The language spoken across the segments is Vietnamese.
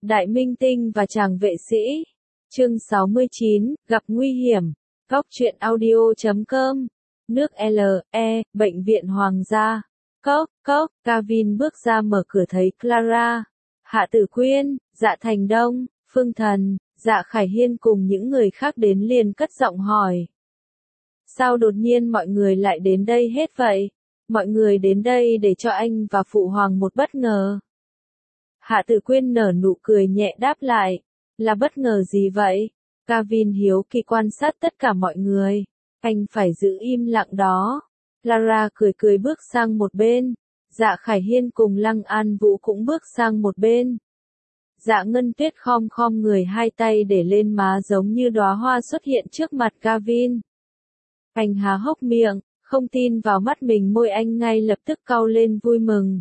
Đại minh tinh và chàng vệ sĩ. Chương 69, gặp nguy hiểm. Góc truyện audio.com. Nước L.E. Bệnh viện Hoàng gia. Cốc, Gavin bước ra mở cửa thấy Clara, Hạ Tử Quyên, Dạ Thành Đông, Phương Thần, Dạ Khải Hiên cùng những người khác đến liền cất giọng hỏi. Sao đột nhiên mọi người lại đến đây hết vậy? Mọi người đến đây để cho anh và Phụ Hoàng một bất ngờ. Hạ Tử Quyên nở nụ cười nhẹ đáp lại. Là bất ngờ gì vậy? Gavin hiếu kỳ quan sát tất cả mọi người. Anh phải giữ im lặng đó. Clara cười bước sang một bên. Dạ Khải Hiên cùng Lăng An Vũ cũng bước sang một bên. Dạ Ngân Tuyết khom người hai tay để lên má giống như đóa hoa xuất hiện trước mặt Gavin. Anh há hốc miệng, không tin vào mắt mình, môi anh ngay lập tức cau lên vui mừng.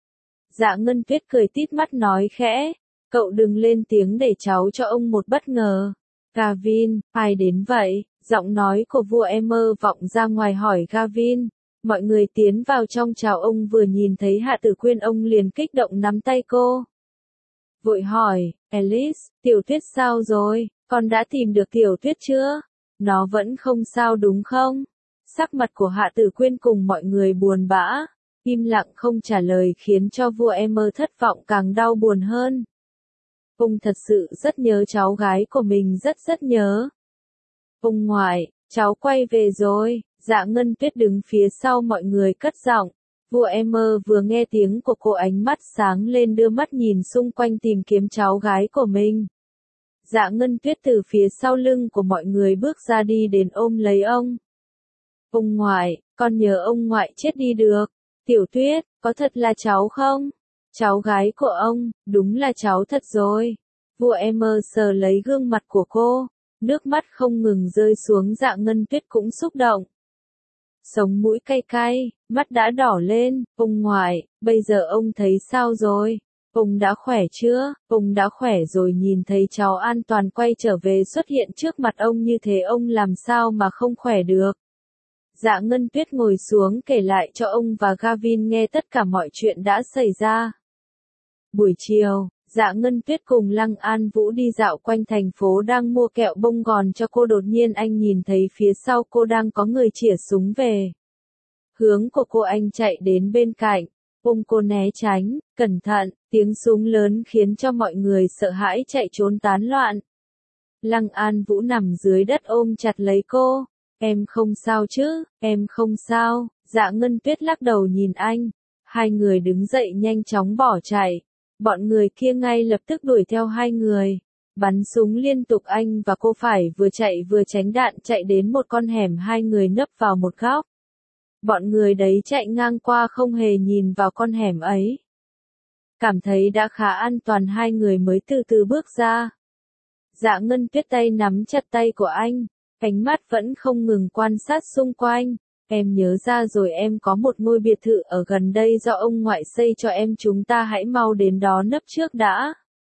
Dạ Ngân Tuyết cười tít mắt nói khẽ, cậu đừng lên tiếng để cháu cho ông một bất ngờ. Gavin, ai đến vậy? Giọng nói của vua Emmer vọng ra ngoài hỏi Gavin. Mọi người tiến vào trong chào ông, vừa nhìn thấy Hạ Tử Quyên ông liền kích động nắm tay cô. Vội hỏi, Alice, Tiểu Tuyết sao rồi? Con đã tìm được Tiểu Tuyết chưa? Nó vẫn không sao đúng không? Sắc mặt của Hạ Tử Quyên cùng mọi người buồn bã, im lặng không trả lời khiến cho vua Emmer thất vọng càng đau buồn hơn. Ông thật sự rất nhớ cháu gái của mình, rất nhớ. Ông ngoại, cháu quay về rồi. Dạ Ngân Tuyết đứng phía sau mọi người cất giọng. Vua Emmer vừa nghe tiếng của cô ánh mắt sáng lên, đưa mắt nhìn xung quanh tìm kiếm cháu gái của mình. Dạ Ngân Tuyết từ phía sau lưng của mọi người bước ra đi đến ôm lấy ông. Ông ngoại, con nhớ ông ngoại chết đi được. Tiểu Tuyết, có thật là cháu không? Cháu gái của ông, đúng là cháu thật rồi. Vua Emmer sờ lấy gương mặt của cô, nước mắt không ngừng rơi xuống. Dạ Ngân Tuyết cũng xúc động. Sống mũi cay, mắt đã đỏ lên. Ông ngoại, bây giờ ông thấy sao rồi? Ông đã khỏe chưa? Ông đã khỏe rồi. Nhìn thấy cháu an toàn quay trở về xuất hiện trước mặt ông như thế, ông làm sao mà không khỏe được? Dạ Ngân Tuyết ngồi xuống kể lại cho ông và Gavin nghe tất cả mọi chuyện đã xảy ra. Buổi chiều, Dạ Ngân Tuyết cùng Lăng An Vũ đi dạo quanh thành phố đang mua kẹo bông gòn cho cô, đột nhiên anh nhìn thấy phía sau cô đang có người chĩa súng về hướng của cô. Anh chạy đến bên cạnh, ôm cô né tránh, cẩn thận, tiếng súng lớn khiến cho mọi người sợ hãi chạy trốn tán loạn. Lăng An Vũ nằm dưới đất ôm chặt lấy cô. Em không sao chứ? Em không sao. Dạ Ngân Tuyết lắc đầu nhìn anh. Hai người đứng dậy nhanh chóng bỏ chạy. Bọn người kia ngay lập tức đuổi theo hai người, bắn súng liên tục. Anh và cô phải vừa chạy vừa tránh đạn, chạy đến một con hẻm, hai người nấp vào một góc. Bọn người đấy chạy ngang qua không hề nhìn vào con hẻm ấy. Cảm thấy đã khá an toàn, hai người mới từ từ bước ra. Dạ Ngân Tuyết tay nắm chặt tay của anh, ánh mắt vẫn không ngừng quan sát xung quanh. Em nhớ ra rồi, em có một ngôi biệt thự ở gần đây do ông ngoại xây cho em, chúng ta hãy mau đến đó nấp trước đã.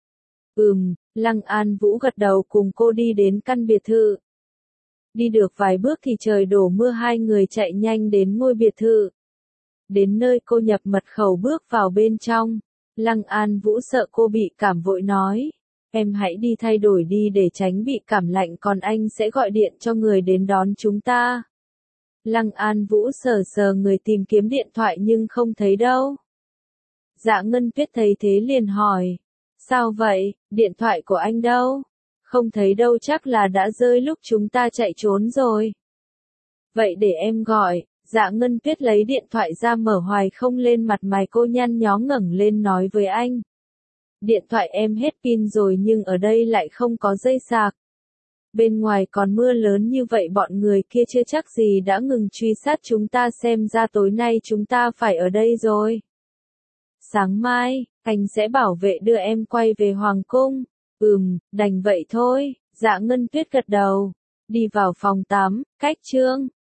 Lăng An Vũ gật đầu cùng cô đi đến căn biệt thự. Đi được vài bước thì trời đổ mưa, hai người chạy nhanh đến ngôi biệt thự. Đến nơi cô nhập mật khẩu bước vào bên trong. Lăng An Vũ sợ cô bị cảm vội nói. Em hãy đi thay đổi đi để tránh bị cảm lạnh, còn anh sẽ gọi điện cho người đến đón chúng ta. Lăng An Vũ sờ người tìm kiếm điện thoại nhưng không thấy đâu. Dạ Ngân Tuyết thấy thế liền hỏi. Sao vậy, điện thoại của anh đâu? Không thấy đâu, chắc là đã rơi lúc chúng ta chạy trốn rồi. Vậy để em gọi. Dạ Ngân Tuyết lấy điện thoại ra mở hoài không lên, mặt mày cô nhăn nhó ngẩng lên nói với anh. Điện thoại em hết pin rồi nhưng ở đây lại không có dây sạc. Bên ngoài còn mưa lớn như vậy, bọn người kia chưa chắc gì đã ngừng truy sát chúng ta, xem ra tối nay chúng ta phải ở đây rồi. Sáng mai, anh sẽ bảo vệ đưa em quay về Hoàng cung. Đành vậy thôi. Dạ Ngân Tuyết gật đầu. Đi vào phòng tắm, cách chương